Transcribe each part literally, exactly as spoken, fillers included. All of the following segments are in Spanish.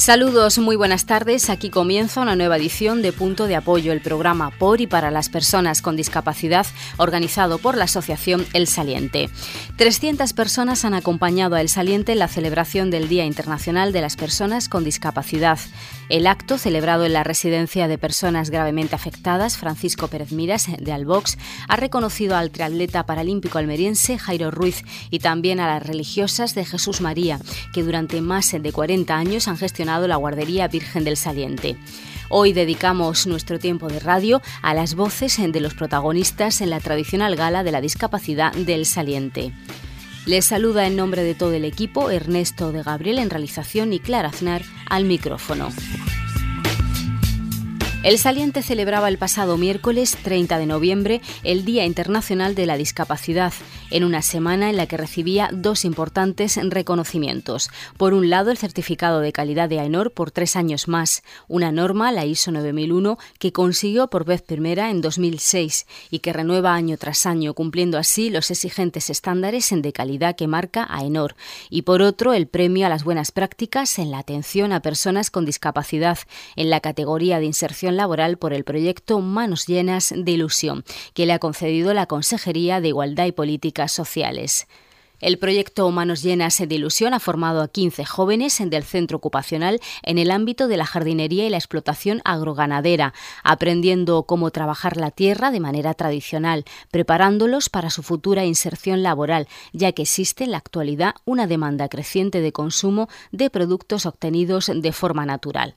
Saludos, muy buenas tardes. Aquí comienza una nueva edición de Punto de Apoyo, el programa por y para las personas con discapacidad organizado por la asociación El Saliente. trescientas personas han acompañado a El Saliente en la celebración del Día Internacional de las Personas con Discapacidad. El acto, celebrado en la Residencia de Personas Gravemente Afectadas Francisco Pérez Miras de Albox, ha reconocido al triatleta paralímpico almeriense Jairo Ruiz y también a las religiosas de Jesús María, que durante más de cuarenta años han gestionado la Guardería Virgen del Saliente. Hoy dedicamos nuestro tiempo de radio a las voces de los protagonistas en la tradicional gala de la discapacidad del Saliente. Les saluda en nombre de todo el equipo Ernesto de Gabriel en realización y Clara Aznar al micrófono. El Saliente celebraba el pasado miércoles treinta de noviembre el Día Internacional de la Discapacidad, en una semana en la que recibía dos importantes reconocimientos. Por un lado, el certificado de calidad de AENOR por tres años más, una norma, la I S O nueve mil uno, que consiguió por vez primera en dos mil seis y que renueva año tras año, cumpliendo así los exigentes estándares de calidad que marca AENOR. Y por otro, el premio a las buenas prácticas en la atención a personas con discapacidad, en la categoría de inserción laboral por el proyecto Manos Llenas de Ilusión, que le ha concedido la Consejería de Igualdad y Políticas Sociales. El proyecto Manos Llenas de Ilusión ha formado a quince jóvenes del centro ocupacional en el ámbito de la jardinería y la explotación agroganadera, aprendiendo cómo trabajar la tierra de manera tradicional, preparándolos para su futura inserción laboral, ya que existe en la actualidad una demanda creciente de consumo de productos obtenidos de forma natural.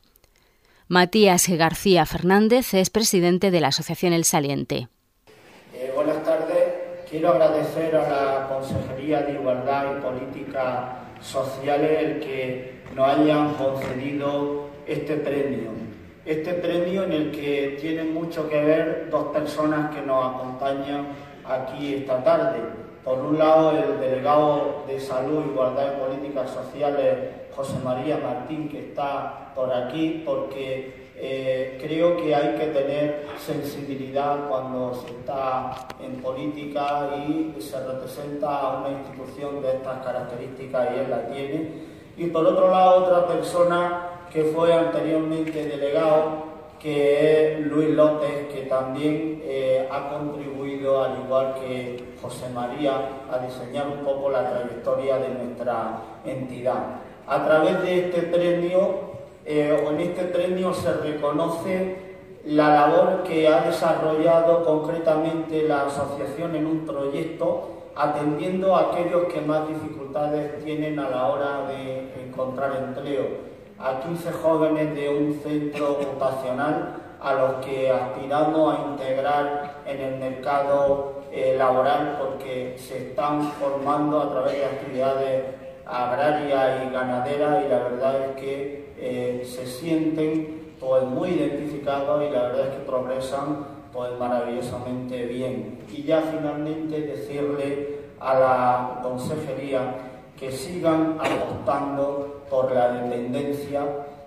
Matías García Fernández es presidente de la Asociación El Saliente. Eh, buenas tardes. Quiero agradecer a la Consejería de Igualdad y Políticas Sociales el que nos hayan concedido este premio. Este premio en el que tienen mucho que ver dos personas que nos acompañan aquí esta tarde. Por un lado, el delegado de Salud, Igualdad y Políticas Sociales, José María Martín, que está por aquí, porque eh, creo que hay que tener sensibilidad cuando se está en política y se representa a una institución de estas características, y él la tiene. Y por otro lado, otra persona que fue anteriormente delegado, que es Luis López, que también eh, ha contribuido, al igual que José María, a diseñar un poco la trayectoria de nuestra entidad. A través de este premio, eh, o en este premio se reconoce la labor que ha desarrollado concretamente la asociación en un proyecto, atendiendo a aquellos que más dificultades tienen a la hora de encontrar empleo. A quince jóvenes de un centro ocupacional a los que aspiramos a integrar en el mercado eh, laboral, porque se están formando a través de actividades agrarias y ganaderas, y la verdad es que eh, se sienten pues muy identificados y la verdad es que progresan pues maravillosamente bien. Y ya finalmente decirle a la Consejería que sigan apostando por la dependencia,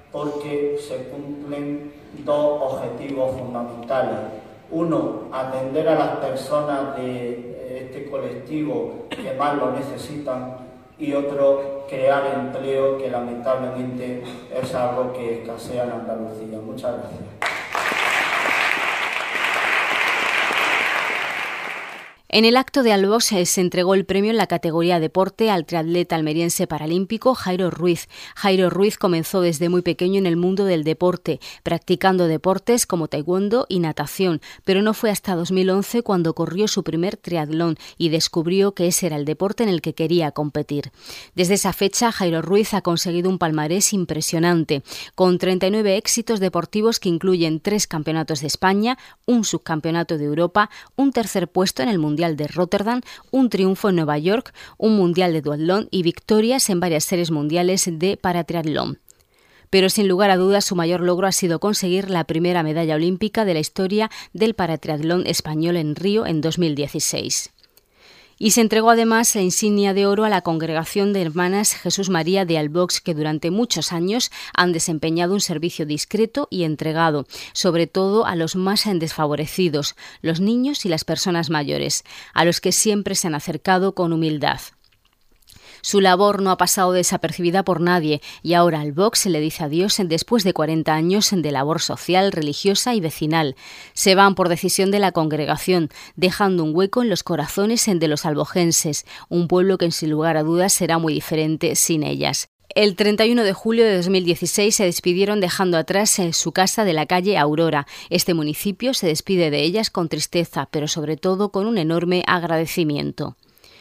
porque se cumplen dos objetivos fundamentales. Uno, atender a las personas de este colectivo que más lo necesitan, y otro, crear empleo, que lamentablemente es algo que escasea en Andalucía. Muchas gracias. En el acto de Albox se entregó el premio en la categoría deporte al triatleta almeriense paralímpico Jairo Ruiz. Jairo Ruiz comenzó desde muy pequeño en el mundo del deporte, practicando deportes como taekwondo y natación, pero no fue hasta dos mil once cuando corrió su primer triatlón y descubrió que ese era el deporte en el que quería competir. Desde esa fecha, Jairo Ruiz ha conseguido un palmarés impresionante, con treinta y nueve éxitos deportivos que incluyen tres campeonatos de España, un subcampeonato de Europa, un tercer puesto en el Mundial de Rotterdam, un triunfo en Nueva York, un mundial de duatlón y victorias en varias series mundiales de paratriatlón. Pero sin lugar a dudas su mayor logro ha sido conseguir la primera medalla olímpica de la historia del paratriatlón español en Río en dos mil dieciséis. Y se entregó además la insignia de oro a la Congregación de Hermanas Jesús María de Albox, que durante muchos años han desempeñado un servicio discreto y entregado, sobre todo a los más desfavorecidos, los niños y las personas mayores, a los que siempre se han acercado con humildad. Su labor no ha pasado desapercibida por nadie y ahora Albox le dice adiós después de cuarenta años de labor social, religiosa y vecinal. Se van por decisión de la congregación, dejando un hueco en los corazones de los albogenses, un pueblo que sin lugar a dudas será muy diferente sin ellas. El treinta y uno de julio de dos mil dieciséis se despidieron dejando atrás en su casa de la calle Aurora. Este municipio se despide de ellas con tristeza, pero sobre todo con un enorme agradecimiento.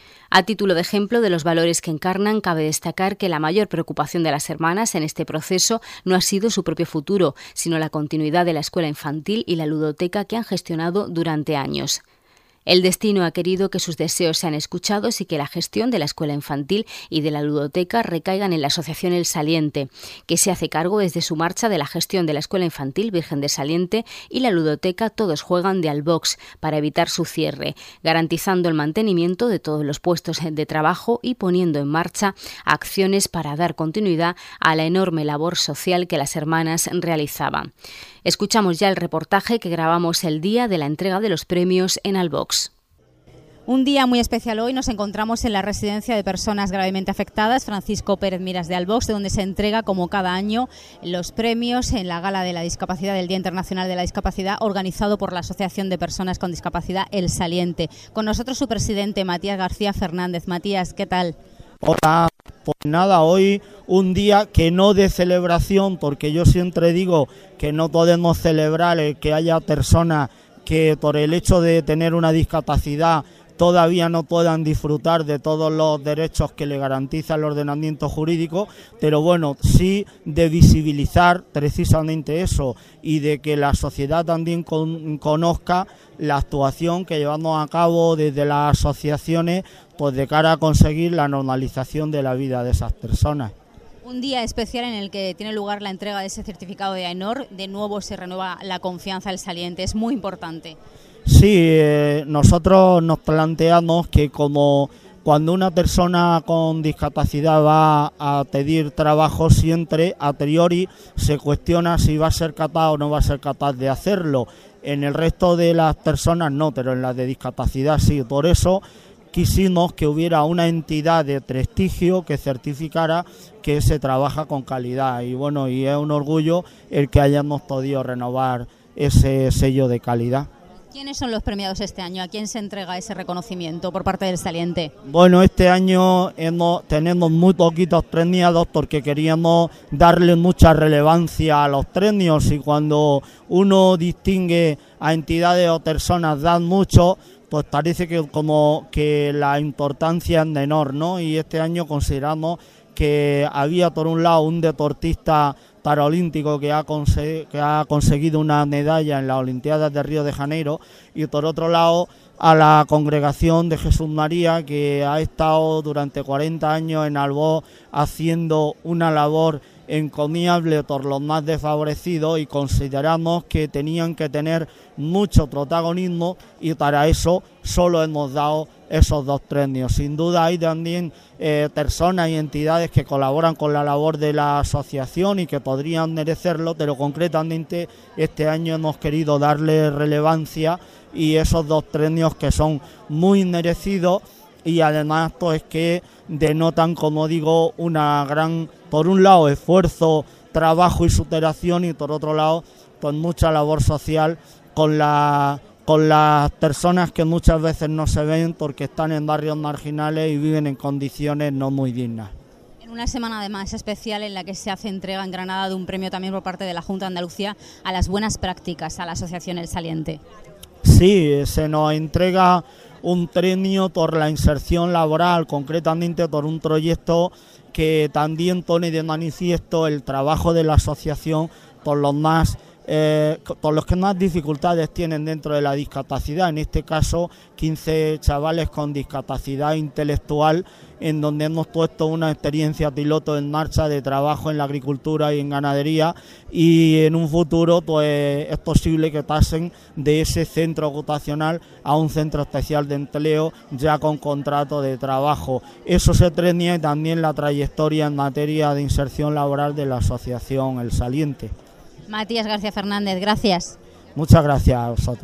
A título de ejemplo de los valores que encarnan, cabe destacar que la mayor preocupación de las hermanas en este proceso no ha sido su propio futuro, sino la continuidad de la escuela infantil y la ludoteca que han gestionado durante años. El destino ha querido que sus deseos sean escuchados y que la gestión de la escuela infantil y de la ludoteca recaigan en la Asociación El Saliente, que se hace cargo desde su marcha de la gestión de la escuela infantil Virgen de Saliente y la ludoteca Todos Juegan de Albox, para evitar su cierre, garantizando el mantenimiento de todos los puestos de trabajo y poniendo en marcha acciones para dar continuidad a la enorme labor social que las hermanas realizaban. Escuchamos ya el reportaje que grabamos el día de la entrega de los premios en Albox. Un día muy especial hoy. Nos encontramos en la residencia de personas gravemente afectadas Francisco Pérez Miras de Albox, de donde se entrega como cada año los premios en la Gala de la Discapacidad del Día Internacional de la Discapacidad, organizado por la Asociación de Personas con Discapacidad El Saliente. Con nosotros su presidente Matías García Fernández. Matías, ¿qué tal? Hola, pues nada, hoy un día que no de celebración, porque yo siempre digo que no podemos celebrar el que haya personas que por el hecho de tener una discapacidad todavía no puedan disfrutar de todos los derechos que le garantiza el ordenamiento jurídico, pero bueno, sí de visibilizar precisamente eso y de que la sociedad también con, conozca la actuación que llevamos a cabo desde las asociaciones, pues de cara a conseguir la normalización de la vida de esas personas. Un día especial en el que tiene lugar la entrega de ese certificado de AENOR. De nuevo se renueva la confianza del Saliente, es muy importante. Sí, eh, nosotros nos planteamos que como cuando una persona con discapacidad va a pedir trabajo, siempre a priori se cuestiona si va a ser capaz o no va a ser capaz de hacerlo. En el resto de las personas no, pero en las de discapacidad sí. Por eso quisimos que hubiera una entidad de prestigio que certificara que se trabaja con calidad. Y bueno, y es un orgullo el que hayamos podido renovar ese sello de calidad. ¿Quiénes son los premiados este año? ¿A quién se entrega ese reconocimiento por parte del Saliente? Bueno, este año hemos, tenemos muy poquitos premiados porque queríamos darle mucha relevancia a los premios, y cuando uno distingue a entidades o personas dan mucho, pues parece que como que la importancia es menor, ¿no? Y este año consideramos que había por un lado un deportista paralímpico que ha, conse- que ha conseguido una medalla en las Olimpiadas de Río de Janeiro, y por otro lado a la Congregación de Jesús María, que ha estado durante cuarenta años en Albox haciendo una labor encomiable por los más desfavorecidos, y consideramos que tenían que tener mucho protagonismo, y para eso solo hemos dado esos dos premios. Sin duda hay también eh, personas y entidades que colaboran con la labor de la asociación y que podrían merecerlo, pero concretamente este año hemos querido darle relevancia, y esos dos premios que son muy merecidos, y además pues que denotan, como digo, una gran, por un lado, esfuerzo, trabajo y superación, y por otro lado pues mucha labor social con la con las personas que muchas veces no se ven porque están en barrios marginales y viven en condiciones no muy dignas. En una semana además especial en la que se hace entrega en Granada de un premio también por parte de la Junta de Andalucía a las buenas prácticas a la Asociación El Saliente. Sí, se nos entrega un premio por la inserción laboral, concretamente por un proyecto que también pone de manifiesto el trabajo de la asociación por los más Eh, por los que más dificultades tienen dentro de la discapacidad, en este caso quince chavales con discapacidad intelectual, en donde hemos puesto una experiencia piloto en marcha de trabajo en la agricultura y en ganadería, y en un futuro pues es posible que pasen de ese centro ocupacional a un centro especial de empleo ya con contrato de trabajo. Eso se premia, y también la trayectoria en materia de inserción laboral de la Asociación El Saliente. Matías García Fernández, gracias. Muchas gracias a vosotros.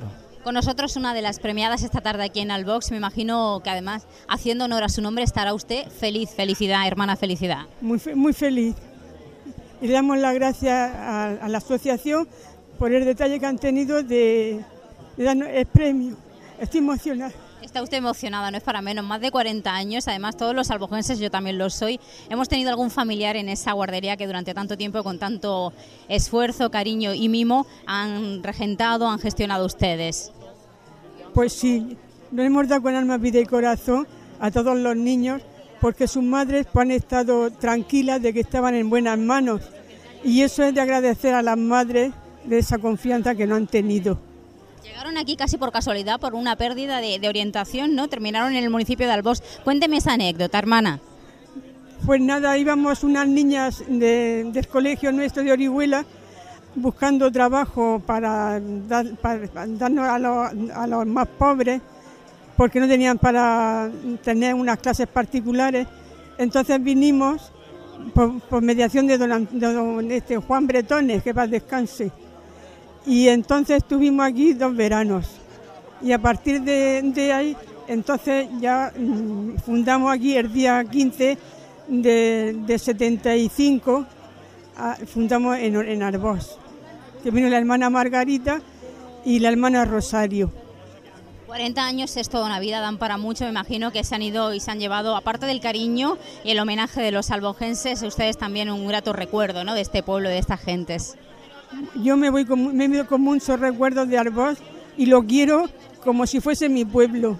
Con nosotros una de las premiadas esta tarde aquí en Albox. Me imagino que además, haciendo honor a su nombre, estará usted feliz. Felicidad, hermana, felicidad. Muy, muy feliz. Y le damos las gracias a, a la asociación por el detalle que han tenido de, de darnos el premio. Estoy emocionada. Está usted emocionada, no es para menos, más de cuarenta años, además todos los albogenses, yo también lo soy, hemos tenido algún familiar en esa guardería que durante tanto tiempo, con tanto esfuerzo, cariño y mimo, han regentado, han gestionado ustedes. Pues sí, nos hemos dado con alma, vida y corazón a todos los niños, porque sus madres pues, han estado tranquilas de que estaban en buenas manos, y eso es de agradecer a las madres de esa confianza que no han tenido. Llegaron aquí casi por casualidad, por una pérdida de, de orientación, ¿no? Terminaron en el municipio de Albox. Cuénteme esa anécdota, hermana. Pues nada, íbamos unas niñas de, del colegio nuestro de Orihuela buscando trabajo para, dar, para darnos a los, a los más pobres, porque no tenían para tener unas clases particulares. Entonces vinimos por, por mediación de don, de don este, Juan Bretones, que va a descanse. Y entonces estuvimos aquí dos veranos y a partir de, de ahí entonces ya mmm, fundamos aquí el día quince de, de setenta y cinco, a, fundamos en, en Albox, que vino la hermana Margarita y la hermana Rosario. cuarenta años es toda una vida, dan para mucho, me imagino que se han ido y se han llevado, aparte del cariño y el homenaje de los albogenses, ustedes también un grato recuerdo, ¿no?, de este pueblo, de estas gentes. Yo me voy con, me voy con muchos recuerdos de Albox y lo quiero como si fuese mi pueblo.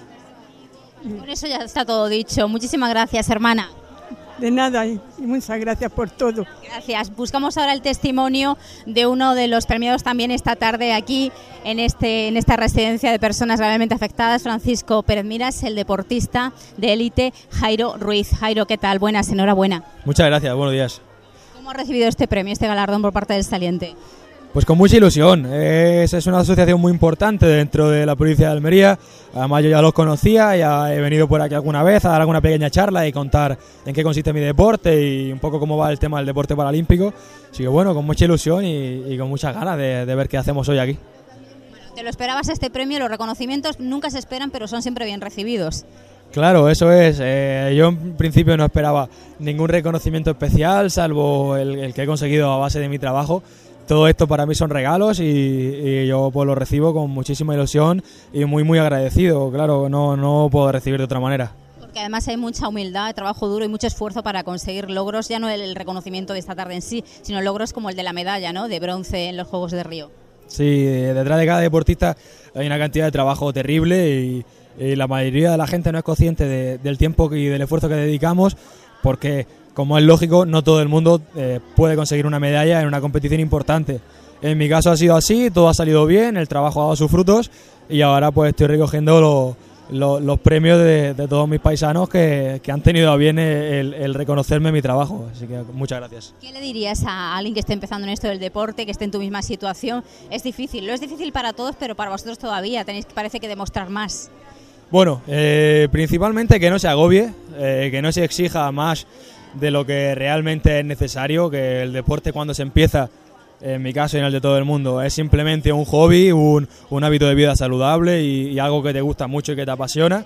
Con eso ya está todo dicho. Muchísimas gracias, hermana. De nada y muchas gracias por todo. Gracias. Buscamos ahora el testimonio de uno de los premiados también esta tarde aquí en este en esta residencia de personas gravemente afectadas, Francisco Pérez Miras, el deportista de élite Jairo Ruiz. Jairo, ¿qué tal? Buenas, enhorabuena. Muchas gracias, buenos días. ¿Cómo ha recibido este premio, este galardón por parte del Saliente? Pues con mucha ilusión. Es, es una asociación muy importante dentro de la provincia de Almería. Además yo ya los conocía, ya he venido por aquí alguna vez a dar alguna pequeña charla y contar en qué consiste mi deporte y un poco cómo va el tema del deporte paralímpico. Así que bueno, con mucha ilusión y, y con muchas ganas de, de ver qué hacemos hoy aquí. Bueno, ¿te lo esperabas este premio? Los reconocimientos nunca se esperan, pero son siempre bien recibidos. Claro, eso es. Eh, yo en principio no esperaba ningún reconocimiento especial, salvo el, el que he conseguido a base de mi trabajo. Todo esto para mí son regalos y, y yo pues lo recibo con muchísima ilusión y muy muy agradecido. Claro, no, no puedo recibir de otra manera. Porque además hay mucha humildad, trabajo duro y mucho esfuerzo para conseguir logros, ya no el reconocimiento de esta tarde en sí, sino logros como el de la medalla, ¿no?, de bronce en los Juegos de Río. Sí, detrás de cada deportista hay una cantidad de trabajo terrible y, y la mayoría de la gente no es consciente de, del tiempo y del esfuerzo que dedicamos, porque, como es lógico, no todo el mundo eh, puede conseguir una medalla en una competición importante. En mi caso ha sido así, todo ha salido bien, el trabajo ha dado sus frutos y ahora pues estoy recogiendo lo, lo, los premios de, de todos mis paisanos que, que han tenido a bien el, el reconocerme mi trabajo. Así que muchas gracias. ¿Qué le dirías a alguien que esté empezando en esto del deporte, que esté en tu misma situación? Es difícil, lo es difícil para todos, pero para vosotros todavía tenéis, parece que, demostrar más. Bueno, eh, principalmente que no se agobie, eh, que no se exija más de lo que realmente es necesario, que el deporte cuando se empieza, en mi caso y en el de todo el mundo, es simplemente un hobby, un, un hábito de vida saludable y, y algo que te gusta mucho y que te apasiona.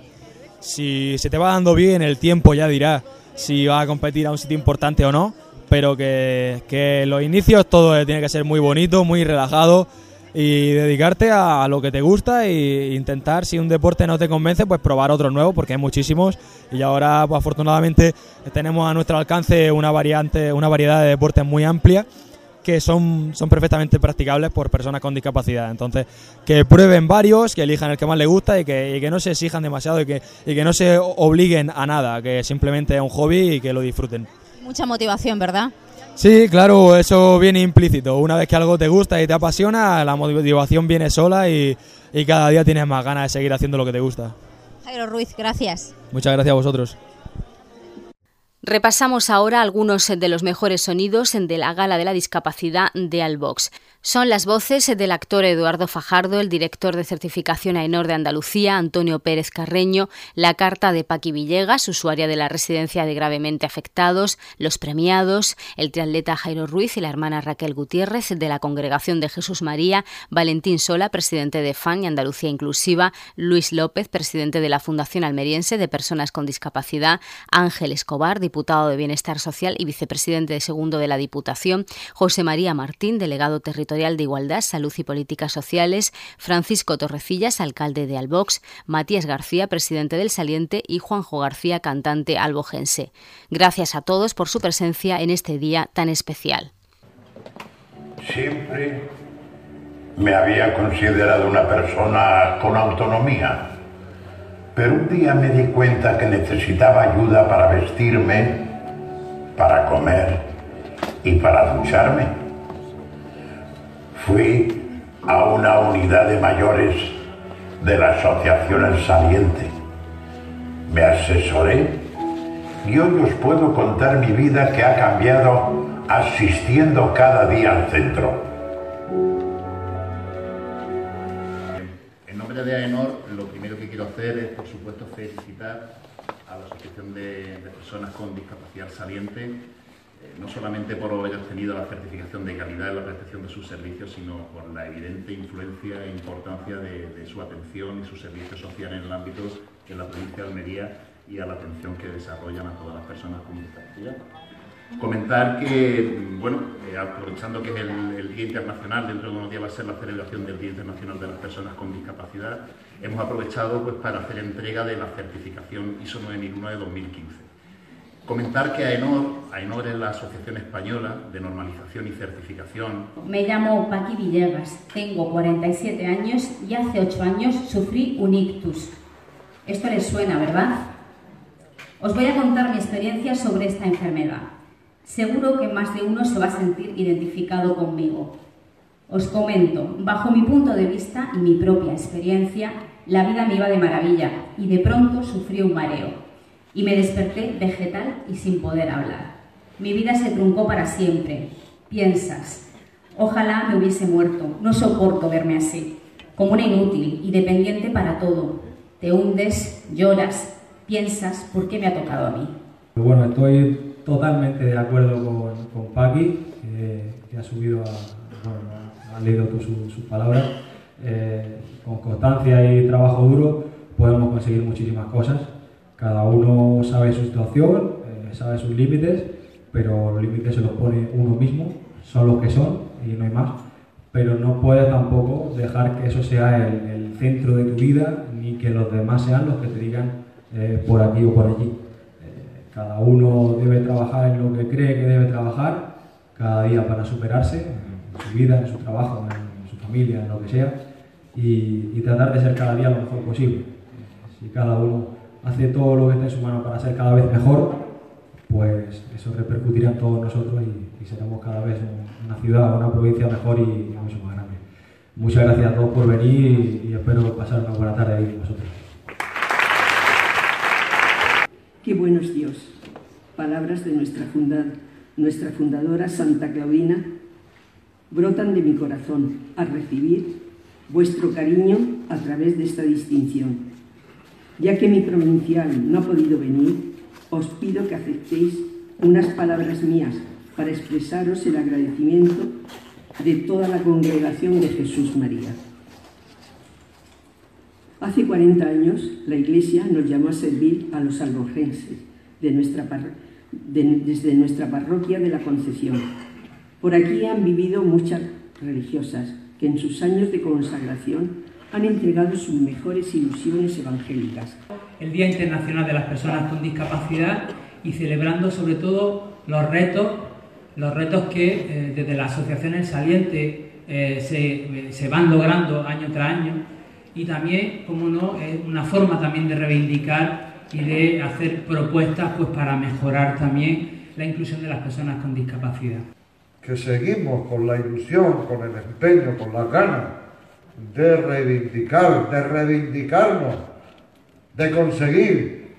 Si se te va dando bien, el tiempo ya dirá si vas a competir a un sitio importante o no, pero que, que los inicios todo tiene que ser muy bonito, muy relajado y dedicarte a, a lo que te gusta e intentar, si un deporte no te convence, pues probar otro nuevo, porque hay muchísimos y ahora pues, afortunadamente tenemos a nuestro alcance una variante, una variedad de deportes muy amplia que son, son perfectamente practicables por personas con discapacidad. Entonces, que prueben varios, que elijan el que más les gusta y que, y que no se exijan demasiado y que, y que no se obliguen a nada, que simplemente es un hobby y que lo disfruten. Mucha motivación, ¿verdad? Sí, claro, eso viene implícito. Una vez que algo te gusta y te apasiona, la motivación viene sola y, y cada día tienes más ganas de seguir haciendo lo que te gusta. Jairo Ruiz, gracias. Muchas gracias a vosotros. Repasamos ahora algunos de los mejores sonidos de la Gala de la Discapacidad de Albox. Son las voces del actor Eduardo Fajardo, el director de certificación AENOR de Andalucía, Antonio Pérez Carreño, la carta de Paqui Villegas, usuaria de la residencia de gravemente afectados, los premiados, el triatleta Jairo Ruiz y la hermana Raquel Gutiérrez de la Congregación de Jesús María, Valentín Sola, presidente de F A N y Andalucía Inclusiva, Luis López, presidente de la Fundación Almeriense de Personas con Discapacidad, Ángel Escobar, diputado de Bienestar Social y vicepresidente segundo de la Diputación, José María Martín, delegado territorial de Igualdad, Salud y Políticas Sociales, Francisco Torrecillas, alcalde de Albox, Matías García, presidente del Saliente y Juanjo García, cantante albogense. Gracias a todos por su presencia en este día tan especial. Siempre me había considerado una persona con autonomía, pero un día me di cuenta que necesitaba ayuda para vestirme, para comer y para ducharme. Fui a una unidad de mayores de la Asociación El Saliente. Me asesoré y hoy os puedo contar mi vida que ha cambiado asistiendo cada día al centro. En nombre de AENOR, lo primero que quiero hacer es, por supuesto, felicitar a la Asociación de, de Personas con Discapacidad Saliente, no solamente por haber obtenido la certificación de calidad en la prestación de sus servicios, sino por la evidente influencia e importancia de, de su atención y su servicio social en el ámbito de la provincia de Almería y a la atención que desarrollan a todas las personas con discapacidad. Comentar que, bueno, eh, aprovechando que es el, el Día Internacional, dentro de unos días va a ser la celebración del Día Internacional de las Personas con Discapacidad, hemos aprovechado pues, para hacer entrega de la certificación I S O nueve mil uno de dos mil quince. Comentar que AENOR, AENOR es la Asociación Española de Normalización y Certificación. Me llamo Paqui Villegas, tengo cuarenta y siete años y hace ocho años sufrí un ictus. Esto les suena, ¿verdad? Os voy a contar mi experiencia sobre esta enfermedad. Seguro que más de uno se va a sentir identificado conmigo. Os comento, bajo mi punto de vista y mi propia experiencia, la vida me iba de maravilla y de pronto sufrí un mareo. Y me desperté vegetal y sin poder hablar. Mi vida se truncó para siempre. Piensas, ojalá me hubiese muerto, no soporto verme así, como una inútil y dependiente para todo. Te hundes, lloras, piensas, ¿por qué me ha tocado a mí? Bueno, estoy totalmente de acuerdo con, con Paqui, eh, que ha subido, a, bueno, ha leído sus su palabras. Eh, con constancia y trabajo duro podemos conseguir muchísimas cosas. Cada uno sabe su situación, eh, sabe sus límites, pero los límites se los pone uno mismo, son los que son y no hay más. Pero no puedes tampoco dejar que eso sea el, el centro de tu vida, ni que los demás sean los que te digan eh, por aquí o por allí. Eh, cada uno debe trabajar en lo que cree que debe trabajar, cada día para superarse, en su vida, en su trabajo, en su familia, en lo que sea, y, y tratar de ser cada día lo mejor posible. Eh, si cada uno hace todo lo que está en su mano para ser cada vez mejor, pues eso repercutirá en todos nosotros y, y seremos cada vez una ciudad, una provincia mejor y, y mucho más grande. Muchas gracias a todos por venir y, y espero pasar una buena tarde ahí con vosotros. Qué bueno es Dios. Palabras de nuestra, funda, nuestra fundadora Santa Claudina brotan de mi corazón al recibir vuestro cariño a través de esta distinción. Ya que mi provincial no ha podido venir, os pido que aceptéis unas palabras mías para expresaros el agradecimiento de toda la Congregación de Jesús María. Hace cuarenta años, la Iglesia nos llamó a servir a los albogenses de nuestra de, desde nuestra parroquia de la Concepción. Por aquí han vivido muchas religiosas que en sus años de consagración han entregado sus mejores ilusiones evangélicas. El Día Internacional de las Personas con Discapacidad y celebrando sobre todo los retos, los retos que eh, desde la Asociación El Saliente eh, se, se van logrando año tras año y también, como no, es una forma también de reivindicar y de hacer propuestas pues, para mejorar también la inclusión de las personas con discapacidad. Que seguimos con la ilusión, con el empeño, con las ganas de reivindicar, de reivindicarnos, de conseguir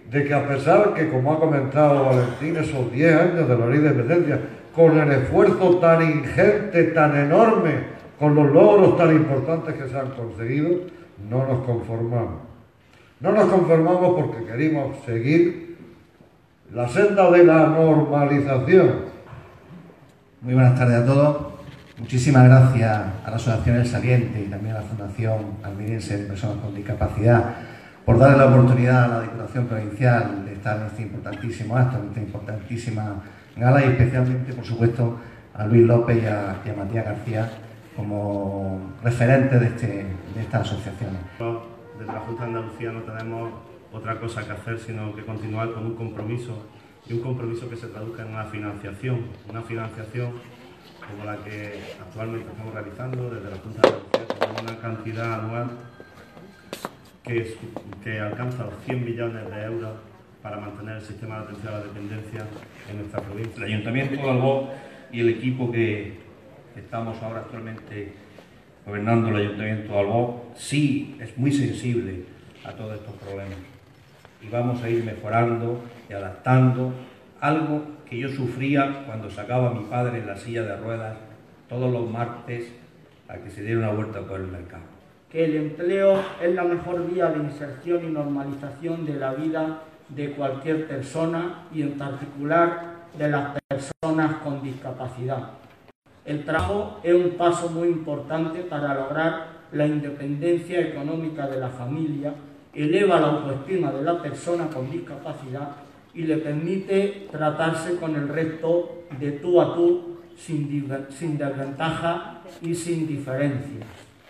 de que a pesar que, como ha comentado Valentín, esos diez años de la ley de dependencia, con el esfuerzo tan ingente, tan enorme, con los logros tan importantes que se han conseguido, no nos conformamos. No nos conformamos porque queremos seguir la senda de la normalización. Muy buenas tardes a todos. Muchísimas gracias a la Asociación El Saliente y también a la Fundación Almeriense de Personas con Discapacidad por darle la oportunidad a la Diputación Provincial de estar en este importantísimo acto, en esta importantísima gala, y especialmente, por supuesto, a Luis López y a, y a Matías García como referentes de, este, de estas asociaciones. Desde la Junta de Andalucía no tenemos otra cosa que hacer sino que continuar con un compromiso, y un compromiso que se traduzca en una financiación, una financiación como la que actualmente estamos realizando desde la Junta de Andalucía, con una cantidad anual que, es, que alcanza los cien millones de euros para mantener el sistema de atención a la dependencia en nuestra provincia. El Ayuntamiento de Albó y el equipo que estamos ahora actualmente gobernando el Ayuntamiento de Albó sí es muy sensible a todos estos problemas, y vamos a ir mejorando y adaptando algo que yo sufría cuando sacaba a mi padre en la silla de ruedas todos los martes a que se diera una vuelta por el mercado. Que el empleo es la mejor vía de inserción y normalización de la vida de cualquier persona, y en particular de las personas con discapacidad. El trabajo es un paso muy importante para lograr la independencia económica de la familia, eleva la autoestima de la persona con discapacidad y le permite tratarse con el resto de tú a tú, sin, sin desventaja y sin diferencias.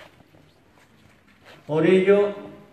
Por ello,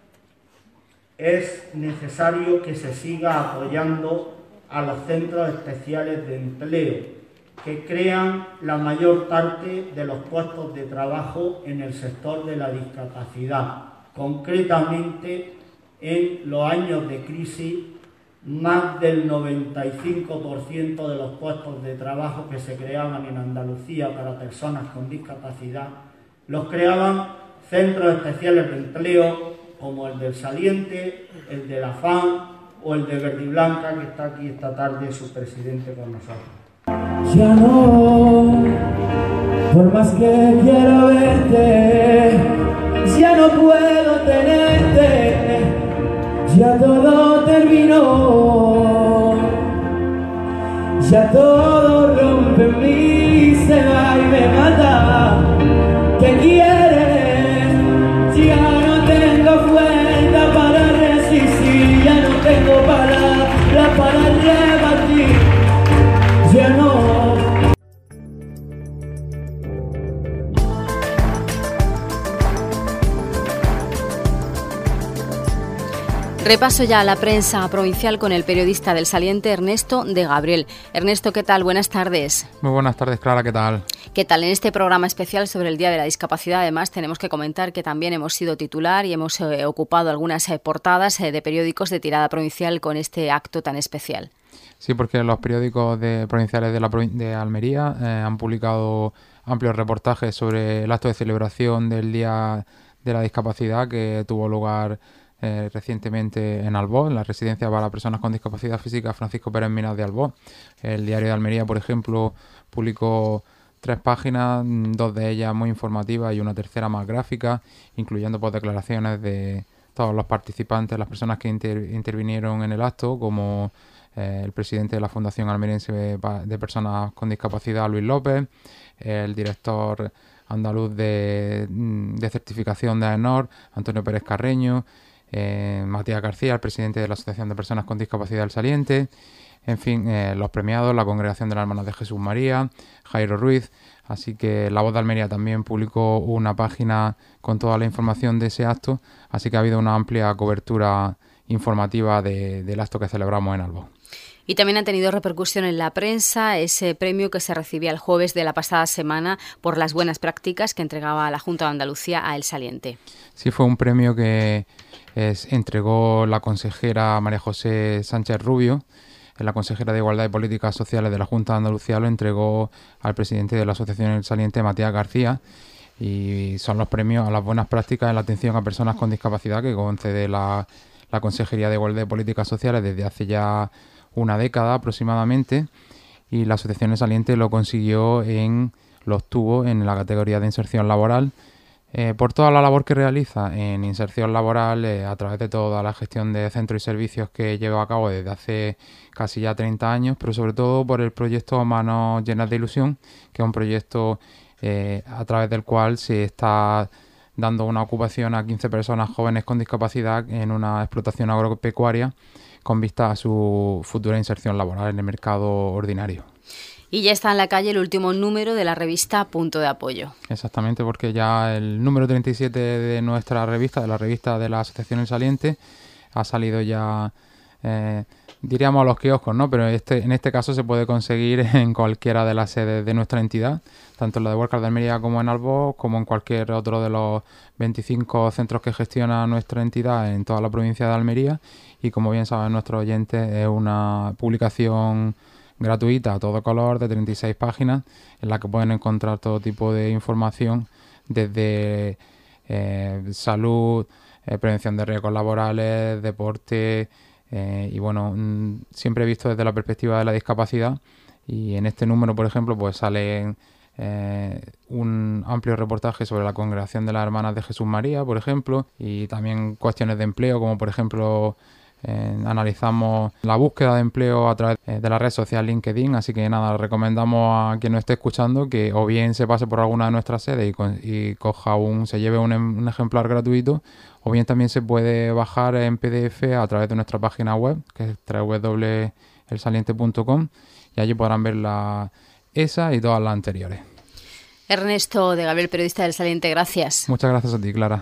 es necesario que se siga apoyando a los centros especiales de empleo, que crean la mayor parte de los puestos de trabajo en el sector de la discapacidad. Concretamente, en los años de crisis, más del noventa y cinco por ciento de los puestos de trabajo que se creaban en Andalucía para personas con discapacidad los creaban centros especiales de empleo como el del Saliente, el de la F A M o el de Verde y Blanca, que está aquí esta tarde su presidente con nosotros. Ya no, por más que quiero verte, ya no puedo tenerte, ya todo terminó, ya todo rompe en mí, se va y me mata. ¿Qué quieres? Ya no tengo fuerza para resistir, ya no tengo palabras para rebatir, ya no. Repaso ya a la prensa provincial con el periodista del Saliente, Ernesto de Gabriel. Ernesto, ¿qué tal? Buenas tardes. Muy buenas tardes, Clara, ¿qué tal? ¿Qué tal? En este programa especial sobre el Día de la Discapacidad, además, tenemos que comentar que también hemos sido titular y hemos eh, ocupado algunas eh, portadas eh, de periódicos de tirada provincial con este acto tan especial. Sí, porque los periódicos de, provinciales de, la, de Almería eh, han publicado amplios reportajes sobre el acto de celebración del Día de la Discapacidad que tuvo lugar Eh, recientemente en Albó, en la residencia para personas con discapacidad física Francisco Pérez Miras de Albó. El Diario de Almería, por ejemplo, publicó tres páginas, dos de ellas muy informativas y una tercera más gráfica, incluyendo pues, declaraciones de todos los participantes, las personas que inter- intervinieron en el acto, como eh, el presidente de la Fundación Almeriense de Personas con Discapacidad, Luis López, el director andaluz de, de certificación de AENOR, Antonio Pérez Carreño, Eh, Matías García, el presidente de la Asociación de Personas con Discapacidad del Saliente, en fin, eh, los premiados, la Congregación de las Hermanas de Jesús María, Jairo Ruiz. Así que La Voz de Almería también publicó una página con toda la información de ese acto, así que ha habido una amplia cobertura informativa de, del acto que celebramos en Albó. Y también ha tenido repercusión en la prensa ese premio que se recibía el jueves de la pasada semana por las buenas prácticas que entregaba la Junta de Andalucía a El Saliente. Sí, fue un premio que es, entregó la consejera María José Sánchez Rubio, la consejera de Igualdad y Políticas Sociales de la Junta de Andalucía, lo entregó al presidente de la Asociación El Saliente, Matías García, y son los premios a las buenas prácticas en la atención a personas con discapacidad que concede la, la Consejería de Igualdad y Políticas Sociales desde hace ya una década aproximadamente, y la Asociación El Saliente lo consiguió en, lo obtuvo en la categoría de inserción laboral, eh, por toda la labor que realiza en inserción laboral, eh, a través de toda la gestión de centros y servicios que lleva a cabo desde hace casi ya treinta años, pero sobre todo por el proyecto Manos Llenas de Ilusión, que es un proyecto eh, a través del cual se está dando una ocupación a quince personas jóvenes con discapacidad en una explotación agropecuaria con vista a su futura inserción laboral en el mercado ordinario. Y ya está en la calle el último número de la revista Punto de Apoyo. Exactamente, porque ya el número treinta y siete de nuestra revista, de la revista de la Asociación El Saliente, ha salido ya, eh, diríamos a los kioscos, ¿no? Pero este, en este caso se puede conseguir en cualquiera de las sedes de nuestra entidad, tanto en la de Huércal de Almería como en Albós, como en cualquier otro de los veinticinco centros que gestiona nuestra entidad en toda la provincia de Almería. Y como bien saben nuestros oyentes, es una publicación gratuita a todo color de treinta y seis páginas en la que pueden encontrar todo tipo de información desde eh, salud, eh, prevención de riesgos laborales, deporte eh, y bueno, mm, siempre visto desde la perspectiva de la discapacidad. Y en este número, por ejemplo, pues sale eh, un amplio reportaje sobre la Congregación de las Hermanas de Jesús María, por ejemplo, y también cuestiones de empleo, como por ejemplo Eh, analizamos la búsqueda de empleo a través eh, de la red social LinkedIn, así que nada, recomendamos a quien nos esté escuchando que o bien se pase por alguna de nuestras sedes y, con, y coja un, se lleve un, un ejemplar gratuito, o bien también se puede bajar en P D F a través de nuestra página web, que es doble u doble u doble u punto el saliente punto com, y allí podrán ver la, esa y todas las anteriores. Ernesto de Gabriel, periodista del Saliente, gracias. Muchas gracias a ti, Clara.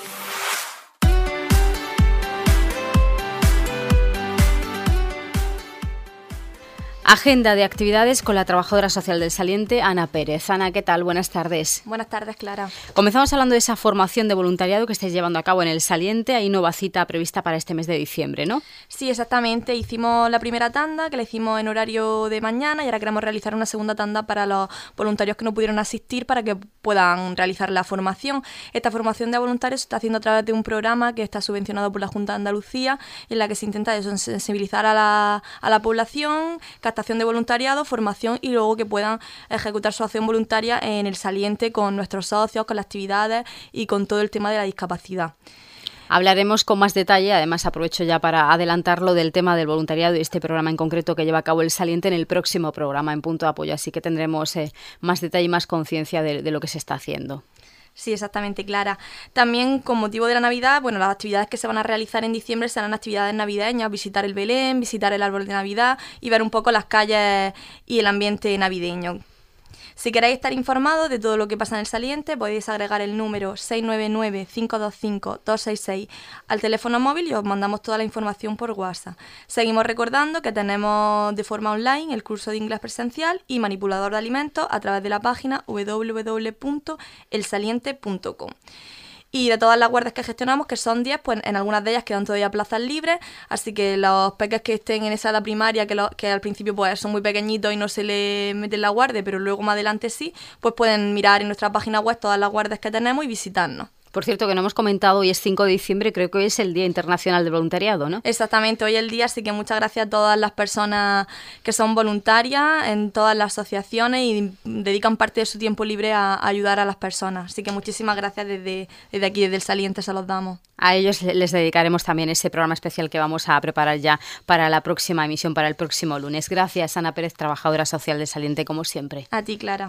Agenda de actividades con la trabajadora social del Saliente, Ana Pérez. Ana, ¿qué tal? Buenas tardes. Buenas tardes, Clara. Comenzamos hablando de esa formación de voluntariado que estáis llevando a cabo en el Saliente. Hay nueva cita prevista para este mes de diciembre, ¿no? Sí, exactamente. Hicimos la primera tanda, que la hicimos en horario de mañana, y ahora queremos realizar una segunda tanda para los voluntarios que no pudieron asistir para que puedan realizar la formación. Esta formación de voluntarios se está haciendo a través de un programa que está subvencionado por la Junta de Andalucía, en la que se intenta eso, sensibilizar a la, a la población, captación de voluntariado, formación y luego que puedan ejecutar su acción voluntaria en el Saliente con nuestros socios, con las actividades y con todo el tema de la discapacidad. Hablaremos con más detalle, además aprovecho ya para adelantarlo, del tema del voluntariado y este programa en concreto que lleva a cabo el Saliente en el próximo programa en Punto de Apoyo, así que tendremos eh, más detalle y más conciencia de, de lo que se está haciendo. Sí, exactamente, Clara. También con motivo de la Navidad, bueno, las actividades que se van a realizar en diciembre serán actividades navideñas, visitar el Belén, visitar el árbol de Navidad y ver un poco las calles y el ambiente navideño. Si queréis estar informados de todo lo que pasa en el Saliente, podéis agregar el número seis nueve nueve, cinco dos cinco, dos seis seis al teléfono móvil y os mandamos toda la información por WhatsApp. Seguimos recordando que tenemos de forma online el curso de inglés presencial y manipulador de alimentos a través de la página doble u doble u doble u punto el saliente punto com. Y de todas las guardias que gestionamos, que son diez, pues en algunas de ellas quedan todavía plazas libres, así que los peques que estén en esa edad primaria, que, lo, que al principio pues son muy pequeñitos y no se les mete en la guardia, pero luego más adelante sí, pues pueden mirar en nuestra página web todas las guardias que tenemos y visitarnos. Por cierto, que no hemos comentado, hoy es cinco de diciembre, creo que hoy es el Día Internacional del Voluntariado, ¿no? Exactamente, hoy es el día, así que muchas gracias a todas las personas que son voluntarias en todas las asociaciones y dedican parte de su tiempo libre a, a ayudar a las personas. Así que muchísimas gracias desde, desde aquí, desde el Saliente, se los damos. A ellos les dedicaremos también ese programa especial que vamos a preparar ya para la próxima emisión, para el próximo lunes. Gracias, Ana Pérez, trabajadora social del Saliente, como siempre. A ti, Clara.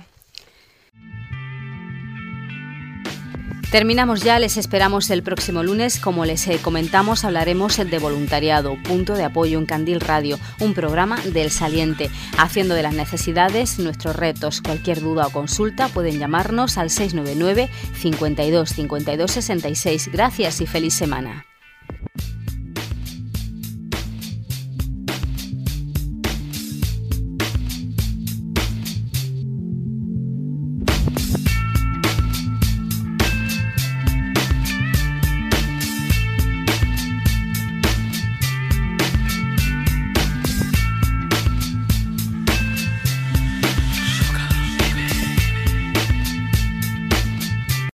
Terminamos ya, les esperamos el próximo lunes. Como les comentamos, hablaremos de voluntariado, Punto de Apoyo en Candil Radio, un programa del Saliente, haciendo de las necesidades nuestros retos. Cualquier duda o consulta pueden llamarnos al seis nueve nueve, cincuenta y dos, cincuenta y dos, sesenta y seis. Gracias y feliz semana.